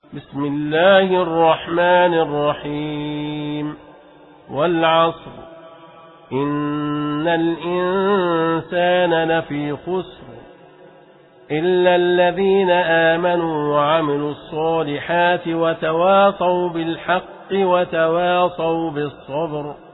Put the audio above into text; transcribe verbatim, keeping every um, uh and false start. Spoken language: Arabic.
بسم الله الرحمن الرحيم والعصر إن الإنسان لفي خسر إلا الذين آمنوا وعملوا الصالحات وتواصوا بالحق وتواصوا بالصبر